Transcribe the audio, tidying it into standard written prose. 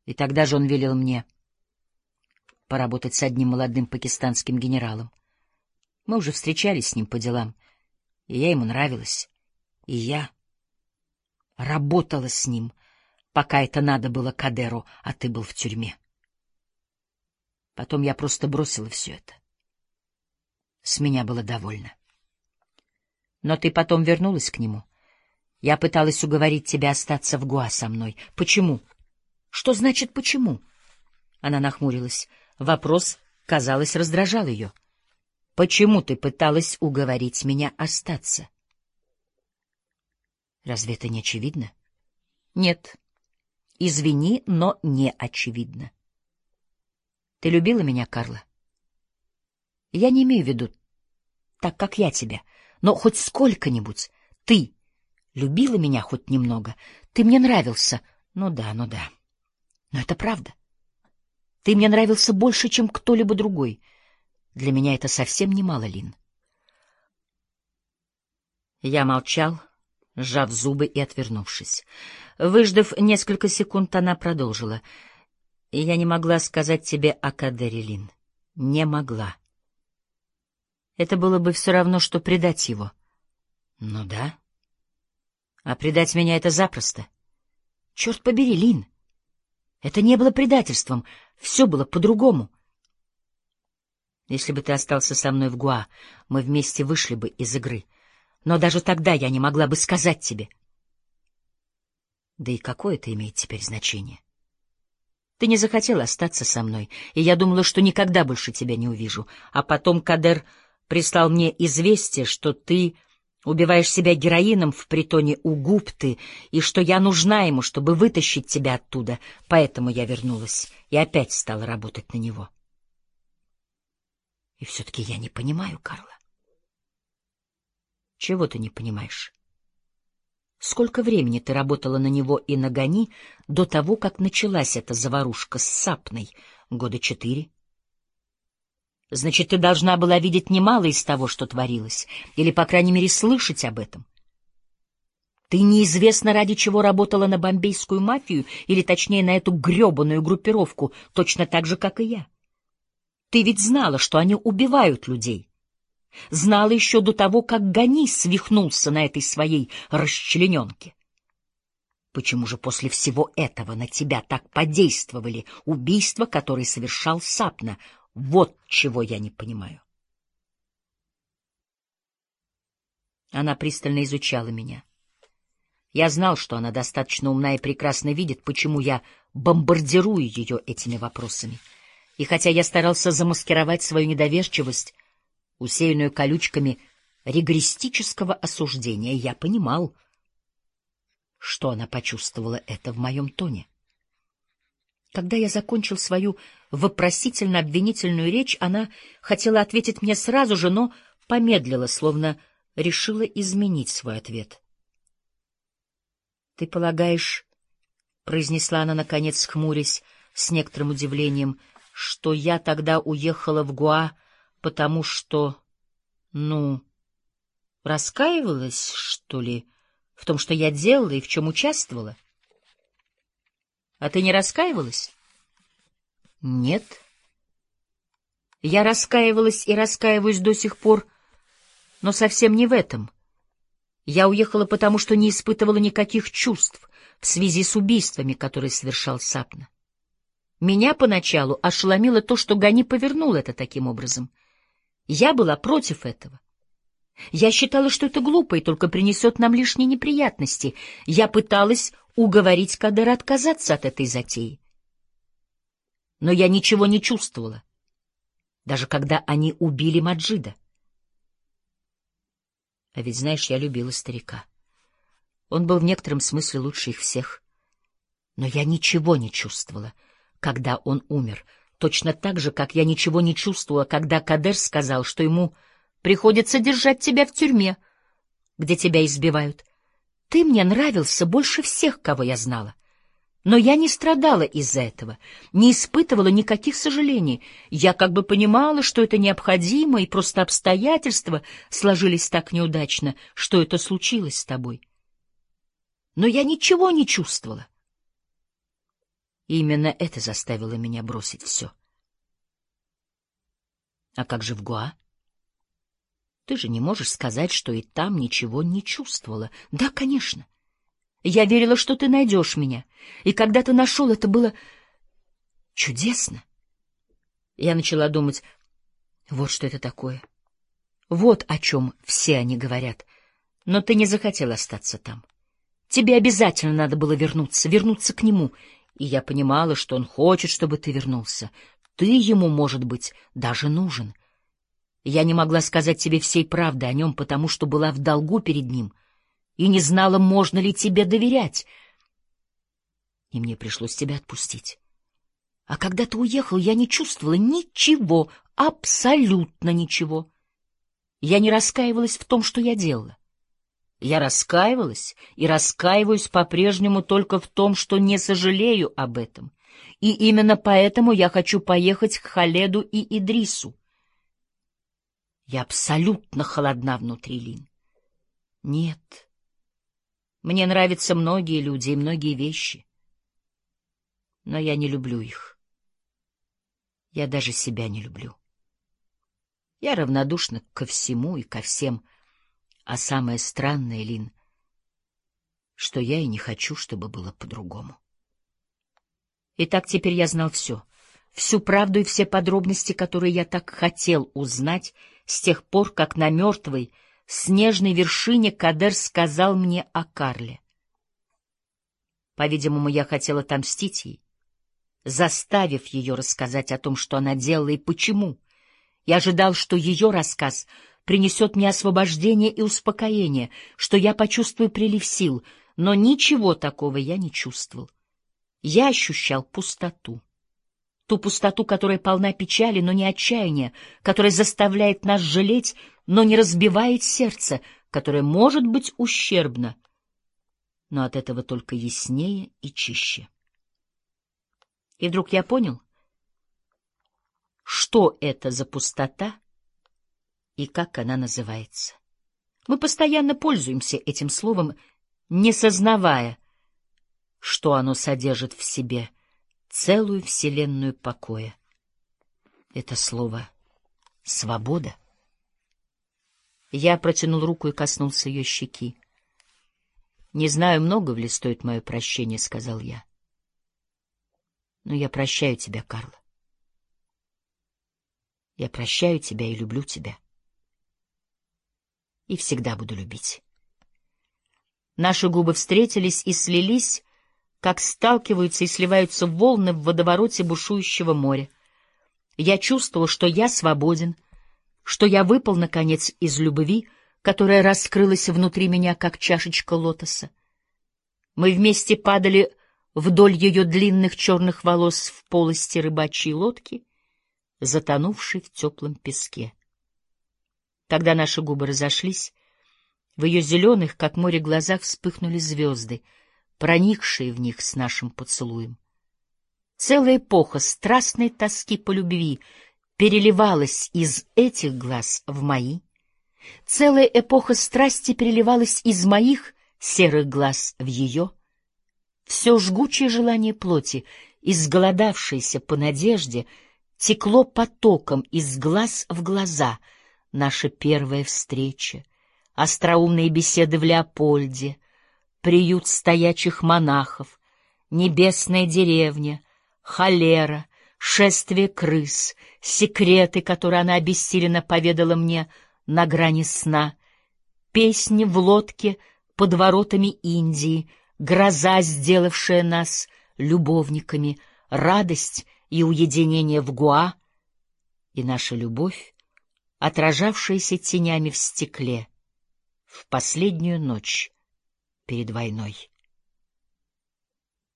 И тогда же он велел мне поработать с одним молодым пакистанским генералом. Мы уже встречались с ним по делам, и я ему нравилась. И я работала с ним, пока это надо было Кадеру, а ты был в тюрьме. Потом я просто бросила все это. С меня было довольно. Но ты потом вернулась к нему. Я пыталась уговорить тебя остаться в Гоа со мной. Почему? Что значит «почему»? Она нахмурилась. Вопрос, казалось, раздражал ее. Почему ты пыталась уговорить меня остаться? Разве это не очевидно? Нет. Извини, но не очевидно. Ты любила меня, Карла? Я не имею в виду так, как я тебя, но хоть сколько-нибудь. Ты любила меня хоть немного. Ты мне нравился. Ну да. Но это правда. Ты мне нравился больше, чем кто-либо другой. Для меня это совсем немало, Лин. Я молчал, сжав зубы и отвернувшись. Выждав несколько секунд, она продолжила. Я не могла сказать тебе о Кадере, Лин. Не могла. Это было бы все равно, что предать его. Ну да. А предать меня — это запросто. Черт побери, Лин. Это не было предательством. Все было по-другому. Если бы ты остался со мной в Гоа, мы вместе вышли бы из игры. Но даже тогда я не могла бы сказать тебе. Да и какое это имеет теперь значение? Ты не захотела остаться со мной, и я думала, что никогда больше тебя не увижу. А потом Кадер прислал мне известие, что ты убиваешь себя героином в притоне у Гупты, и что я нужна ему, чтобы вытащить тебя оттуда. Поэтому я вернулась и опять стала работать на него. И все-таки я не понимаю, Карла. Чего ты не понимаешь? Сколько времени ты работала на него и на Гани до того, как началась эта заварушка с Сапной? 4 года. Значит, ты должна была видеть немало из того, что творилось, или, по крайней мере, слышать об этом. Ты неизвестно ради чего работала на бомбейскую мафию, или, точнее, на эту гребаную группировку, точно так же, как и я. Ты ведь знала, что они убивают людей. Знала еще до того, как Гани свихнулся на этой своей расчлененке. Почему же после всего этого на тебя так подействовали убийства, которые совершал Сапна? Вот чего я не понимаю. Она пристально изучала меня. Я знал, что она достаточно умна и прекрасно видит, почему я бомбардирую ее этими вопросами. И хотя я старался замаскировать свою недоверчивость, усеянную колючками ригористического осуждения, я понимал, что она почувствовала это в моем тоне. Когда я закончил свою вопросительно-обвинительную речь, она хотела ответить мне сразу же, но помедлила, словно решила изменить свой ответ. — Ты полагаешь, — произнесла она, наконец, хмурясь, с некоторым удивлением, — что я тогда уехала в Гоа, потому что, раскаивалась, что ли, в том, что я делала и в чем участвовала? А ты не раскаивалась? Нет. Я раскаивалась и раскаиваюсь до сих пор, но совсем не в этом. Я уехала потому, что не испытывала никаких чувств в связи с убийствами, которые совершал Сапна. Меня поначалу ошеломило то, что Гани повернул это таким образом. Я была против этого. Я считала, что это глупо и только принесет нам лишние неприятности. Я пыталась уговорить Кадера отказаться от этой затеи. Но я ничего не чувствовала, даже когда они убили Маджида. А ведь, знаешь, я любила старика. Он был в некотором смысле лучше их всех. Но я ничего не чувствовала, когда он умер, точно так же, как я ничего не чувствовала, когда Кадер сказал, что ему приходится держать тебя в тюрьме, где тебя избивают. Ты мне нравился больше всех, кого я знала. Но я не страдала из-за этого, не испытывала никаких сожалений. Я как бы понимала, что это необходимо, и просто обстоятельства сложились так неудачно, что это случилось с тобой. Но я ничего не чувствовала. И именно это заставило меня бросить все. А как же в Гоа? Ты же не можешь сказать, что и там ничего не чувствовала. Да, конечно. Я верила, что ты найдешь меня. И когда ты нашел, это было чудесно. Я начала думать, вот что это такое. Вот о чем все они говорят. Но ты не захотел остаться там. Тебе обязательно надо было вернуться к нему. И я понимала, что он хочет, чтобы ты вернулся. Ты ему, может быть, даже нужен. Я не могла сказать тебе всей правды о нем, потому что была в долгу перед ним и не знала, можно ли тебе доверять. И мне пришлось тебя отпустить. А когда ты уехал, я не чувствовала ничего, абсолютно ничего. Я не раскаивалась в том, что я делала. Я раскаивалась и раскаиваюсь по-прежнему только в том, что не сожалею об этом. И именно поэтому я хочу поехать к Халеду и Идрису. Я абсолютно холодна внутри, Лин. Нет. Мне нравятся многие люди и многие вещи. Но я не люблю их. Я даже себя не люблю. Я равнодушна ко всему и ко всем. А самое странное, Лин, что я и не хочу, чтобы было по-другому. Итак, теперь я знал все. Всю правду и все подробности, которые я так хотел узнать с тех пор, как на мертвой, снежной вершине Кадер сказал мне о Карле. По-видимому, я хотел отомстить ей, заставив ее рассказать о том, что она делала и почему. Я ожидал, что ее рассказ принесет мне освобождение и успокоение, что я почувствую прилив сил, но ничего такого я не чувствовал. Я ощущал пустоту. Ту пустоту, которая полна печали, но не отчаяния, которая заставляет нас жалеть, но не разбивает сердце, которая может быть ущербна, но от этого только яснее и чище. И вдруг я понял, что это за пустота и как она называется. Мы постоянно пользуемся этим словом, не сознавая, что оно содержит в себе целую вселенную покоя. Это слово «свобода». Я протянул руку и коснулся ее щеки. «Не знаю, много ли стоит мое прощение», — сказал я. «Но я прощаю тебя, Карл. Я прощаю тебя и люблю тебя. И всегда буду любить». Наши губы встретились и слились, как сталкиваются и сливаются волны в водовороте бушующего моря. Я чувствовал, что я свободен, что я выпал, наконец, из любви, которая раскрылась внутри меня, как чашечка лотоса. Мы вместе падали вдоль ее длинных черных волос в полости рыбачьей лодки, затонувшей в теплом песке. Когда наши губы разошлись, в ее зеленых, как море, глазах вспыхнули звезды, проникшие в них с нашим поцелуем. Целая эпоха страстной тоски по любви переливалась из этих глаз в мои. Целая эпоха страсти переливалась из моих серых глаз в ее. Все жгучее желание плоти, изголодавшееся по надежде, текло потоком из глаз в глаза. Наша первая встреча, остроумные беседы в Леопольде, приют стоячих монахов, небесная деревня, холера, шествие крыс, секреты, которые она обессиленно поведала мне на грани сна, песни в лодке под воротами Индии, гроза, сделавшая нас любовниками, радость и уединение в Гоа, и наша любовь, отражавшаяся тенями в стекле в последнюю ночь перед войной.